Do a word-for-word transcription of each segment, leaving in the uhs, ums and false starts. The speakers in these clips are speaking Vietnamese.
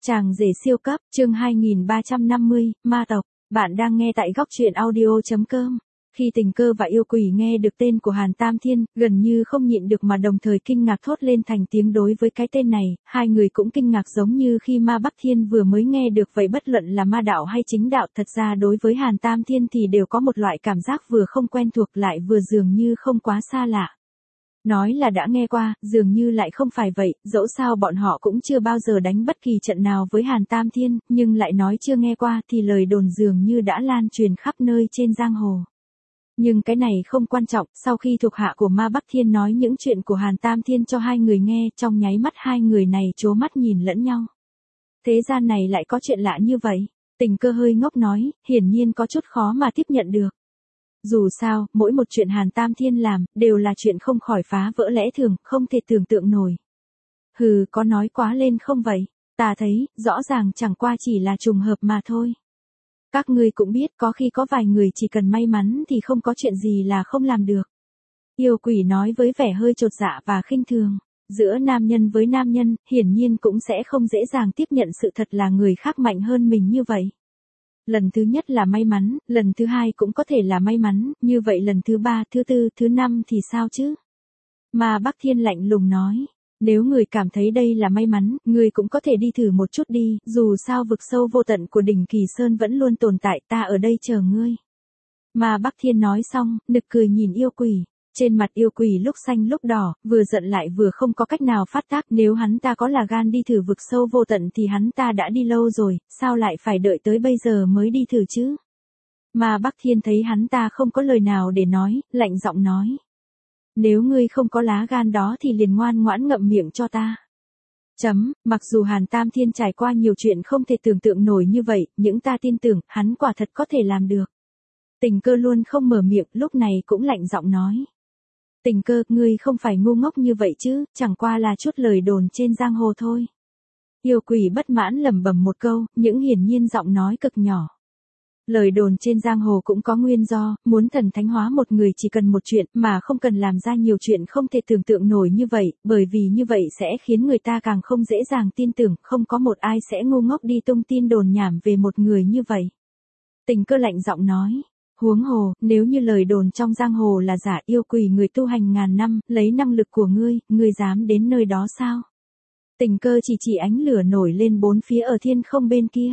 Chàng rể siêu cấp, chương hai nghìn ba trăm năm mươi, ma tộc. Bạn đang nghe tại góc truyện audio.com. Khi Tình Cơ và Yêu Quỷ nghe được tên của Hàn Tam Thiên, gần như không nhịn được mà đồng thời kinh ngạc thốt lên thành tiếng đối với cái tên này, hai người cũng kinh ngạc giống như khi Ma Bắc Thiên vừa mới nghe được vậy, bất luận là ma đạo hay chính đạo, thật ra đối với Hàn Tam Thiên thì đều có một loại cảm giác vừa không quen thuộc lại vừa dường như không quá xa lạ. Nói là đã nghe qua, dường như lại không phải vậy, dẫu sao bọn họ cũng chưa bao giờ đánh bất kỳ trận nào với Hàn Tam Thiên, nhưng lại nói chưa nghe qua thì lời đồn dường như đã lan truyền khắp nơi trên giang hồ. Nhưng cái này không quan trọng, sau khi thuộc hạ của Ma Bắc Thiên nói những chuyện của Hàn Tam Thiên cho hai người nghe, trong nháy mắt hai người này trố mắt nhìn lẫn nhau. Thế gian này lại có chuyện lạ như vậy, Tình Cơ hơi ngốc nói, hiển nhiên có chút khó mà tiếp nhận được. Dù sao, mỗi một chuyện Hàn Tam Thiên làm, đều là chuyện không khỏi phá vỡ lẽ thường, không thể tưởng tượng nổi. Hừ, có nói quá lên không vậy? Ta thấy, rõ ràng chẳng qua chỉ là trùng hợp mà thôi. Các ngươi cũng biết, có khi có vài người chỉ cần may mắn thì không có chuyện gì là không làm được. Yêu Quỷ nói với vẻ hơi chột dạ và khinh thường. Giữa nam nhân với nam nhân, hiển nhiên cũng sẽ không dễ dàng tiếp nhận sự thật là người khác mạnh hơn mình như vậy. Lần thứ nhất là may mắn, lần thứ hai cũng có thể là may mắn, như vậy lần thứ ba, thứ tư, thứ năm thì sao chứ? Mà Bắc Thiên lạnh lùng nói, nếu người cảm thấy đây là may mắn, người cũng có thể đi thử một chút đi, dù sao vực sâu vô tận của đỉnh Kỳ Sơn vẫn luôn tồn tại, ta ở đây chờ ngươi. Mà Bắc Thiên nói xong, nực cười nhìn Yêu Quỷ. Trên mặt Yêu Quỷ lúc xanh lúc đỏ, vừa giận lại vừa không có cách nào phát tác, nếu hắn ta có là gan đi thử vực sâu vô tận thì hắn ta đã đi lâu rồi, sao lại phải đợi tới bây giờ mới đi thử chứ? Mà Bắc Thiên thấy hắn ta không có lời nào để nói, lạnh giọng nói. Nếu ngươi không có lá gan đó thì liền ngoan ngoãn ngậm miệng cho ta. Chấm, mặc dù Hàn Tam Thiên trải qua nhiều chuyện không thể tưởng tượng nổi như vậy, nhưng ta tin tưởng, hắn quả thật có thể làm được. Tình Cơ luôn không mở miệng, lúc này cũng lạnh giọng nói. Tình Cơ, ngươi không phải ngu ngốc như vậy chứ, chẳng qua là chút lời đồn trên giang hồ thôi. Yêu Quỷ bất mãn lẩm bẩm một câu, những hiển nhiên giọng nói cực nhỏ. Lời đồn trên giang hồ cũng có nguyên do, muốn thần thánh hóa một người chỉ cần một chuyện mà không cần làm ra nhiều chuyện không thể tưởng tượng nổi như vậy, bởi vì như vậy sẽ khiến người ta càng không dễ dàng tin tưởng, không có một ai sẽ ngu ngốc đi tung tin đồn nhảm về một người như vậy. Tình Cơ lạnh giọng nói. Huống hồ, nếu như lời đồn trong giang hồ là giả, Yêu Quỷ người tu hành ngàn năm, lấy năng lực của ngươi, ngươi dám đến nơi đó sao? Tình Cơ chỉ chỉ ánh lửa nổi lên bốn phía ở thiên không bên kia.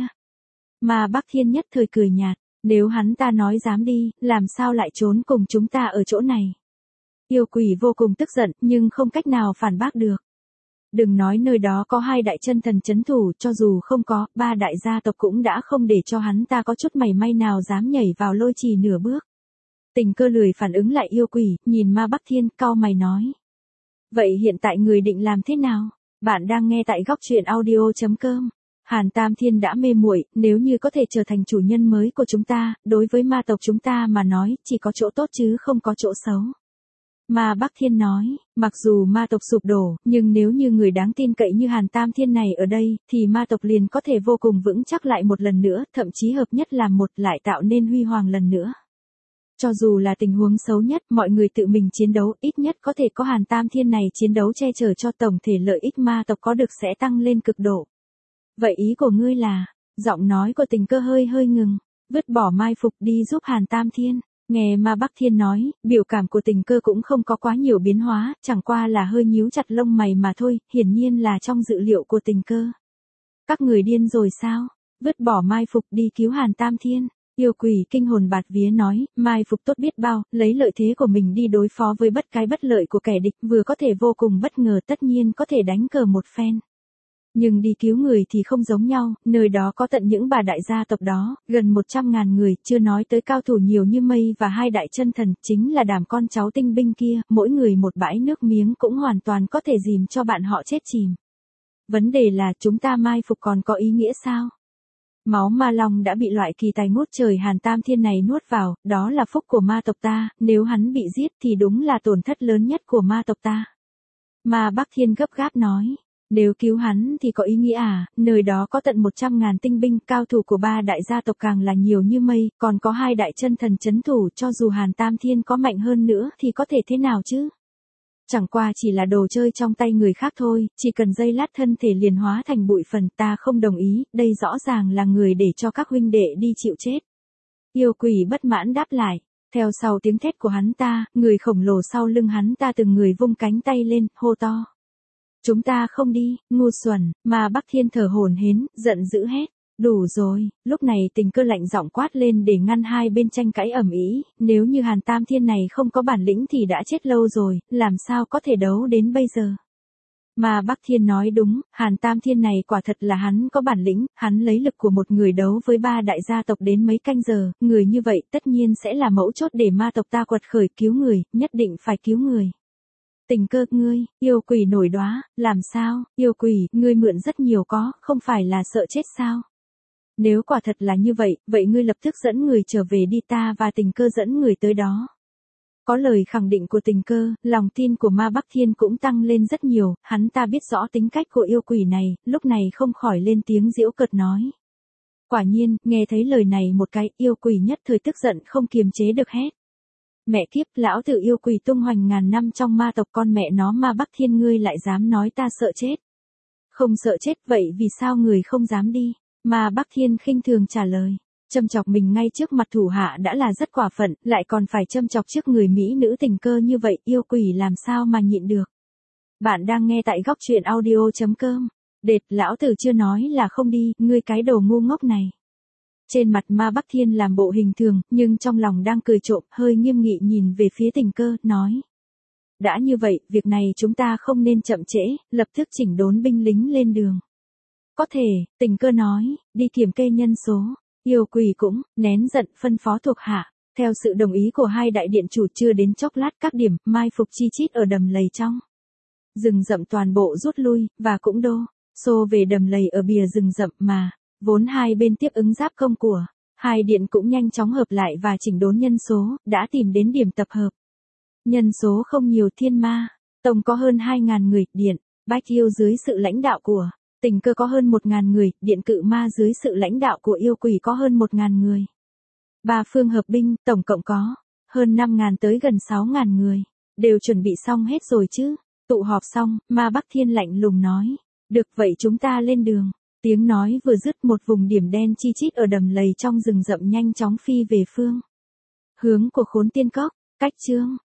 Mà Bắc Thiên nhất thời cười nhạt, nếu hắn ta nói dám đi, làm sao lại trốn cùng chúng ta ở chỗ này? Yêu Quỷ vô cùng tức giận, nhưng không cách nào phản bác được. Đừng nói nơi đó có hai đại chân thần chấn thủ, cho dù không có, ba đại gia tộc cũng đã không để cho hắn ta có chút mảy may nào dám nhảy vào lôi trì nửa bước. Tình Cơ lười phản ứng lại Yêu Quỷ, nhìn Ma Bắc Thiên, cau mày nói. Vậy hiện tại người định làm thế nào? Bạn đang nghe tại góc truyện audio.com. Hàn Tam Thiên đã mê muội, nếu như có thể trở thành chủ nhân mới của chúng ta, đối với ma tộc chúng ta mà nói, chỉ có chỗ tốt chứ không có chỗ xấu. Ma Bắc Thiên nói, mặc dù ma tộc sụp đổ, nhưng nếu như người đáng tin cậy như Hàn Tam Thiên này ở đây, thì ma tộc liền có thể vô cùng vững chắc lại một lần nữa, thậm chí hợp nhất làm một, lại tạo nên huy hoàng lần nữa. Cho dù là tình huống xấu nhất, mọi người tự mình chiến đấu, ít nhất có thể có Hàn Tam Thiên này chiến đấu che chở cho tổng thể lợi ích ma tộc có được sẽ tăng lên cực độ. Vậy ý của ngươi là, giọng nói của Tình Cơ hơi hơi ngừng, vứt bỏ mai phục đi giúp Hàn Tam Thiên. Nghe Ma Bắc Thiên nói, biểu cảm của Tình Cơ cũng không có quá nhiều biến hóa, chẳng qua là hơi nhíu chặt lông mày mà thôi, hiển nhiên là trong dự liệu của Tình Cơ. Các người điên rồi sao? Vứt bỏ mai phục đi cứu Hàn Tam Thiên. Yêu Quỷ kinh hồn bạt vía nói, mai phục tốt biết bao, lấy lợi thế của mình đi đối phó với bất cái bất lợi của kẻ địch, vừa có thể vô cùng bất ngờ, tất nhiên có thể đánh cờ một phen. Nhưng đi cứu người thì không giống nhau, nơi đó có tận những bà đại gia tộc đó, gần một trăm ngàn người, chưa nói tới cao thủ nhiều như mây và hai đại chân thần, chính là đám con cháu tinh binh kia, mỗi người một bãi nước miếng cũng hoàn toàn có thể dìm cho bạn họ chết chìm. Vấn đề là chúng ta mai phục còn có ý nghĩa sao? Máu ma long đã bị loại kỳ tài ngút trời Hàn Tam Thiên này nuốt vào, đó là phúc của ma tộc ta, nếu hắn bị giết thì đúng là tổn thất lớn nhất của ma tộc ta. Ma Bắc Thiên gấp gáp nói. Nếu cứu hắn thì có ý nghĩa à, nơi đó có tận một trăm ngàn tinh binh, cao thủ của ba đại gia tộc càng là nhiều như mây, còn có hai đại chân thần chấn thủ, cho dù Hàn Tam Thiên có mạnh hơn nữa thì có thể thế nào chứ? Chẳng qua chỉ là đồ chơi trong tay người khác thôi, chỉ cần giây lát thân thể liền hóa thành bụi phần, ta không đồng ý, đây rõ ràng là người để cho các huynh đệ đi chịu chết. Yêu quỷ bất mãn đáp lại. Theo sau tiếng thét của hắn ta, người khổng lồ sau lưng hắn ta từng người vung cánh tay lên, hô to. Chúng ta không đi, ngu xuẩn, mà Bắc Thiên thở hổn hển, giận dữ hét. Đủ rồi, lúc này Tình Cơ lạnh giọng quát lên để ngăn hai bên tranh cãi ầm ĩ, nếu như Hàn Tam Thiên này không có bản lĩnh thì đã chết lâu rồi, làm sao có thể đấu đến bây giờ. Mà Bắc Thiên nói đúng, Hàn Tam Thiên này quả thật là hắn có bản lĩnh, hắn lấy lực của một người đấu với ba đại gia tộc đến mấy canh giờ, người như vậy tất nhiên sẽ là mẫu chốt để ma tộc ta quật khởi cứu người, nhất định phải cứu người. Tình Cơ, ngươi, yêu quỷ nổi đoá, làm sao, yêu quỷ, ngươi mượn rất nhiều có, không phải là sợ chết sao? Nếu quả thật là như vậy, vậy ngươi lập tức dẫn người trở về đi, ta và Tình Cơ dẫn người tới đó. Có lời khẳng định của Tình Cơ, lòng tin của Ma Bắc Thiên cũng tăng lên rất nhiều, hắn ta biết rõ tính cách của yêu quỷ này, lúc này không khỏi lên tiếng giễu cợt nói. Quả nhiên, nghe thấy lời này một cái, yêu quỷ nhất thời tức giận không kiềm chế được hét. Mẹ kiếp, lão tử yêu quỷ tung hoành ngàn năm trong ma tộc, con mẹ nó Ma Bắc Thiên ngươi lại dám nói ta sợ chết. Không sợ chết vậy vì sao người không dám đi? Ma Bắc Thiên khinh thường trả lời. Châm chọc mình ngay trước mặt thủ hạ đã là rất quả phận, lại còn phải châm chọc trước người mỹ nữ Tình Cơ như vậy, yêu quỷ làm sao mà nhịn được. Bạn đang nghe tại góc truyện audio chấm com. Đệt, lão tử chưa nói là không đi, ngươi cái đồ ngu ngốc này. Trên mặt Ma Bắc Thiên làm bộ hình thường, nhưng trong lòng đang cười trộm, hơi nghiêm nghị nhìn về phía Tình Cơ, nói. Đã như vậy, việc này chúng ta không nên chậm trễ, lập tức chỉnh đốn binh lính lên đường. Có thể, Tình Cơ nói, đi kiểm kê nhân số. Yêu quỷ cũng, nén giận phân phó thuộc hạ. Theo sự đồng ý của hai đại điện chủ chưa đến chốc lát các điểm, mai phục chi chít ở đầm lầy trong. Rừng rậm toàn bộ rút lui, và cũng đô, xô về đầm lầy ở bìa rừng rậm mà. Vốn hai bên tiếp ứng giáp công của, hai điện cũng nhanh chóng hợp lại và chỉnh đốn nhân số, đã tìm đến điểm tập hợp. Nhân số không nhiều, Thiên Ma, tổng có hơn hai ngàn người, điện, Bách Yêu dưới sự lãnh đạo của. Tình Cơ có hơn một ngàn người, điện Cự Ma dưới sự lãnh đạo của yêu quỷ có hơn một ngàn người. Ba phương hợp binh, tổng cộng có hơn năm ngàn tới gần sáu ngàn người, đều chuẩn bị xong hết rồi chứ. Tụ họp xong, Ma Bắc Thiên lạnh lùng nói, được vậy chúng ta lên đường. Tiếng nói vừa dứt, một vùng điểm đen chi chít ở đầm lầy trong rừng rậm nhanh chóng phi về phương hướng của Khốn Tiên Cốc. Cách chương